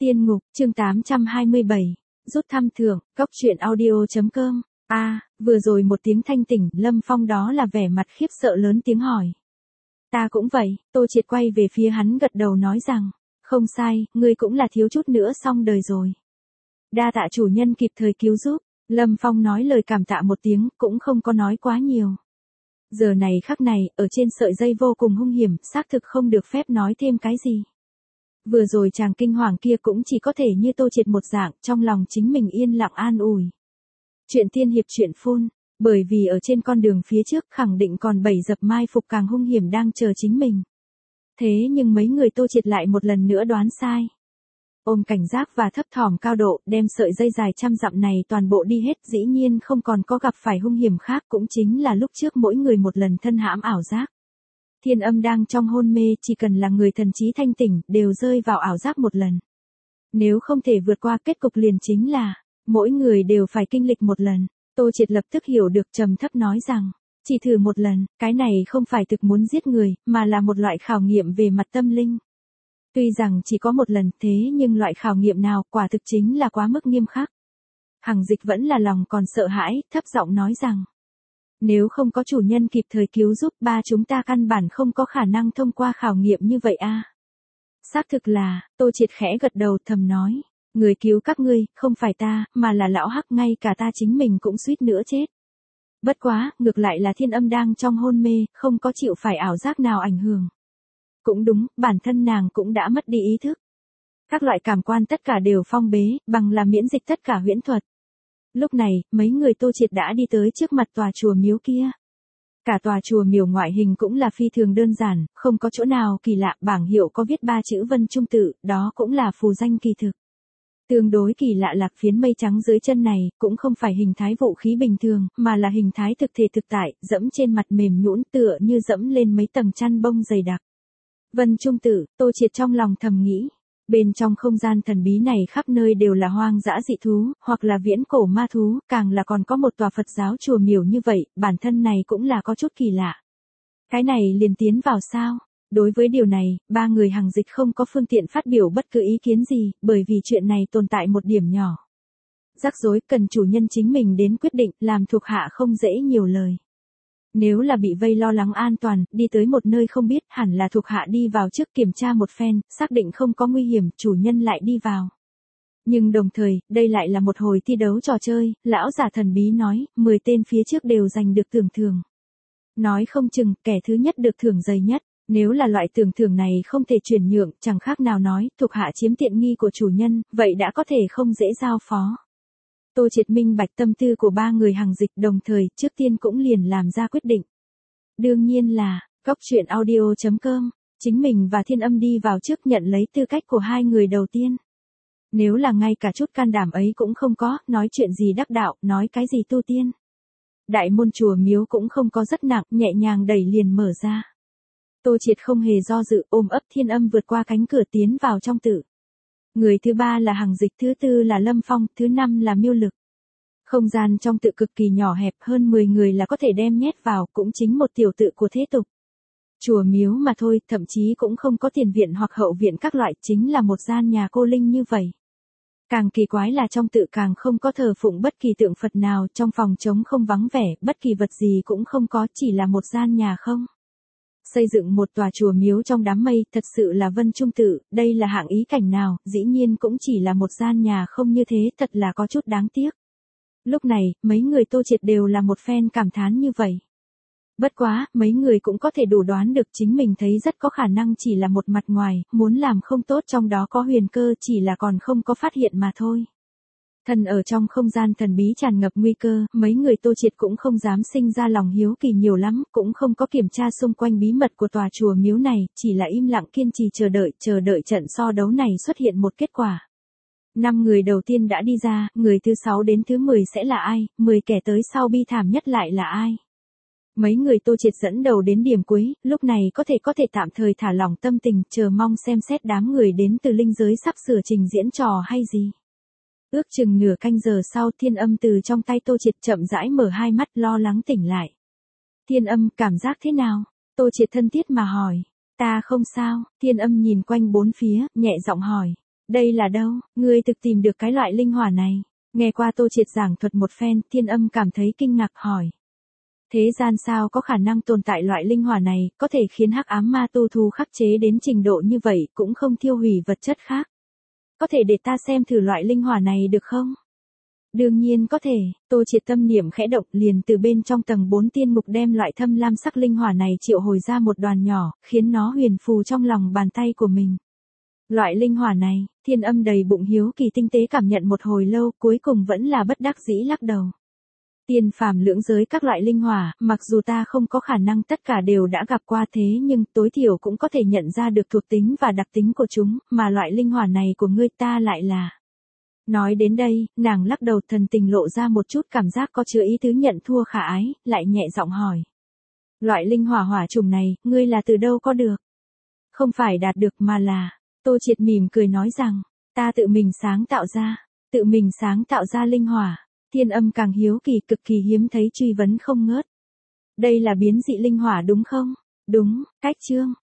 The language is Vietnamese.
Tiên ngục, chương 827, rút thăm thưởng, góc truyện audio.com. Vừa rồi một tiếng thanh tỉnh, Lâm Phong đó là vẻ mặt khiếp sợ lớn tiếng hỏi. Ta cũng vậy, Tô Triệt quay về phía hắn gật đầu nói rằng, không sai, ngươi cũng là thiếu chút nữa xong đời rồi. Đa tạ chủ nhân kịp thời cứu giúp, Lâm Phong nói lời cảm tạ một tiếng, cũng không có nói quá nhiều. Giờ này khắc này, ở trên sợi dây vô cùng hung hiểm, xác thực không được phép nói thêm cái gì. Vừa rồi chàng kinh hoàng kia cũng chỉ có thể như Tô Triệt một dạng, trong lòng chính mình yên lặng an ủi. Chuyện tiên hiệp chuyện phun, bởi vì ở trên con đường phía trước khẳng định còn 7 dập mai phục càng hung hiểm đang chờ chính mình. Thế nhưng mấy người Tô Triệt lại một lần nữa đoán sai. Ôm cảnh giác và thấp thỏm cao độ, đem sợi dây dài trăm dặm này toàn bộ đi hết, dĩ nhiên không còn có gặp phải hung hiểm khác, cũng chính là lúc trước mỗi người một lần thân hãm ảo giác. Thiên Âm đang trong hôn mê, chỉ cần là người thần trí thanh tỉnh, đều rơi vào ảo giác một lần. Nếu không thể vượt qua, kết cục liền chính là, mỗi người đều phải kinh lịch một lần. Tô Triệt lập tức hiểu được, trầm thấp nói rằng, chỉ thử một lần, cái này không phải thực muốn giết người, mà là một loại khảo nghiệm về mặt tâm linh. Tuy rằng chỉ có một lần, thế nhưng loại khảo nghiệm nào quả thực chính là quá mức nghiêm khắc. Hằng Dịch vẫn là lòng còn sợ hãi, thấp giọng nói rằng, nếu không có chủ nhân kịp thời cứu giúp, ba chúng ta căn bản không có khả năng thông qua khảo nghiệm như vậy a. Xác thực là, Tô Triệt khẽ gật đầu thầm nói, người cứu các ngươi, không phải ta, mà là lão Hắc, ngay cả ta chính mình cũng suýt nữa chết. Bất quá, ngược lại là Thiên Âm đang trong hôn mê, không có chịu phải ảo giác nào ảnh hưởng. Cũng đúng, bản thân nàng cũng đã mất đi ý thức. Các loại cảm quan tất cả đều phong bế, bằng là miễn dịch tất cả huyễn thuật. Lúc này, mấy người Tô Triệt đã đi tới trước mặt tòa chùa miếu kia. Cả tòa chùa miếu ngoại hình cũng là phi thường đơn giản, không có chỗ nào kỳ lạ, bảng hiệu có viết 3 chữ Vân Trung Tự, đó cũng là phù danh kỳ thực. Tương đối kỳ lạ là phiến mây trắng dưới chân này, cũng không phải hình thái vũ khí bình thường, mà là hình thái thực thể thực tại, dẫm trên mặt mềm nhũn tựa như dẫm lên mấy tầng chăn bông dày đặc. Vân Trung Tự, Tô Triệt trong lòng thầm nghĩ. Bên trong không gian thần bí này khắp nơi đều là hoang dã dị thú, hoặc là viễn cổ ma thú, càng là còn có một tòa Phật giáo chùa miếu như vậy, bản thân này cũng là có chút kỳ lạ. Cái này liền tiến vào sao? Đối với điều này, ba người Hằng Dịch không có phương tiện phát biểu bất cứ ý kiến gì, bởi vì chuyện này tồn tại một điểm nhỏ. Rắc rối cần chủ nhân chính mình đến quyết định, làm thuộc hạ không dễ nhiều lời. Nếu là bị vây lo lắng an toàn, đi tới một nơi không biết, hẳn là thuộc hạ đi vào trước kiểm tra một phen, xác định không có nguy hiểm, chủ nhân lại đi vào. Nhưng đồng thời, đây lại là một hồi thi đấu trò chơi, lão giả thần bí nói, 10 tên phía trước đều giành được tưởng thưởng. Nói không chừng, kẻ thứ nhất được thưởng dày nhất, nếu là loại tưởng thưởng này không thể chuyển nhượng, chẳng khác nào nói, thuộc hạ chiếm tiện nghi của chủ nhân, vậy đã có thể không dễ giao phó. Tô Triệt minh bạch tâm tư của ba người Hằng Dịch, đồng thời, trước tiên cũng liền làm ra quyết định. Đương nhiên là, góc truyện audio.com, chính mình và Thiên Âm đi vào trước nhận lấy tư cách của hai người đầu tiên. Nếu là ngay cả chút can đảm ấy cũng không có, nói chuyện gì đắc đạo, nói cái gì tu tiên. Đại môn chùa miếu cũng không có rất nặng, nhẹ nhàng đẩy liền mở ra. Tô Triệt không hề do dự, ôm ấp Thiên Âm vượt qua cánh cửa tiến vào trong tự. Người thứ ba là Hằng Dịch, thứ tư là Lâm Phong, thứ năm là Miêu Lực. Không gian trong tự cực kỳ nhỏ hẹp, hơn 10 người là có thể đem nhét vào, cũng chính một tiểu tự của thế tục. Chùa miếu mà thôi, thậm chí cũng không có tiền viện hoặc hậu viện các loại, chính là một gian nhà cô linh như vậy. Càng kỳ quái là trong tự càng không có thờ phụng bất kỳ tượng Phật nào, trong phòng trống không vắng vẻ, bất kỳ vật gì cũng không có, chỉ là một gian nhà không. Xây dựng một tòa chùa miếu trong đám mây, thật sự là Vân Trung Tự, đây là hạng ý cảnh nào, dĩ nhiên cũng chỉ là một gian nhà không như thế, thật là có chút đáng tiếc. Lúc này, mấy người Tô Triệt đều là một phen cảm thán như vậy. Bất quá, mấy người cũng có thể đủ đoán được chính mình thấy rất có khả năng chỉ là một mặt ngoài, muốn làm không tốt trong đó có huyền cơ, chỉ là còn không có phát hiện mà thôi. Thân ở trong không gian thần bí tràn ngập nguy cơ, mấy người Tô Triệt cũng không dám sinh ra lòng hiếu kỳ nhiều lắm, cũng không có kiểm tra xung quanh bí mật của tòa chùa miếu này, chỉ là im lặng kiên trì chờ đợi trận so đấu này xuất hiện một kết quả. 5 người đầu tiên đã đi ra, người thứ 6 đến thứ 10 sẽ là ai, 10 kẻ tới sau bi thảm nhất lại là ai. Mấy người Tô Triệt dẫn đầu đến điểm cuối, lúc này có thể tạm thời thả lỏng tâm tình, chờ mong xem xét đám người đến từ linh giới sắp sửa trình diễn trò hay gì. Ước chừng nửa canh giờ sau, Thiên Âm từ trong tay Tô Triệt chậm rãi mở hai mắt, lo lắng tỉnh lại. Thiên Âm, cảm giác thế nào? Tô Triệt thân thiết mà hỏi. Ta không sao, Thiên Âm nhìn quanh bốn phía, nhẹ giọng hỏi. Đây là đâu, ngươi thực tìm được cái loại linh hỏa này. Nghe qua Tô Triệt giảng thuật một phen, Thiên Âm cảm thấy kinh ngạc hỏi. Thế gian sao có khả năng tồn tại loại linh hỏa này, có thể khiến hắc ám ma tu thú khắc chế đến trình độ như vậy, cũng không thiêu hủy vật chất khác. Có thể để ta xem thử loại linh hỏa này được không? Đương nhiên có thể, Tô Triệt tâm niệm khẽ động, liền từ bên trong tầng 4 tiên mục đem loại thâm lam sắc linh hỏa này triệu hồi ra một đoàn nhỏ, khiến nó huyền phù trong lòng bàn tay của mình. Loại linh hỏa này, Thiên Âm đầy bụng hiếu kỳ tinh tế cảm nhận một hồi lâu, cuối cùng vẫn là bất đắc dĩ lắc đầu. Tiên phàm lưỡng giới các loại linh hỏa, mặc dù ta không có khả năng tất cả đều đã gặp qua thế nhưng tối thiểu cũng có thể nhận ra được thuộc tính và đặc tính của chúng, mà loại linh hỏa này của ngươi ta lại là. Nói đến đây, nàng lắc đầu, thần tình lộ ra một chút cảm giác có chứa ý tứ nhận thua khả ái, lại nhẹ giọng hỏi. Loại linh hỏa hỏa trùng này, ngươi là từ đâu có được? Không phải đạt được mà là, Tô Triệt mỉm cười nói rằng, ta tự mình sáng tạo ra linh hỏa. Thiên Âm càng hiếu kỳ, cực kỳ hiếm thấy truy vấn không ngớt. Đây là biến dị linh hỏa đúng không? Đúng, cách chương,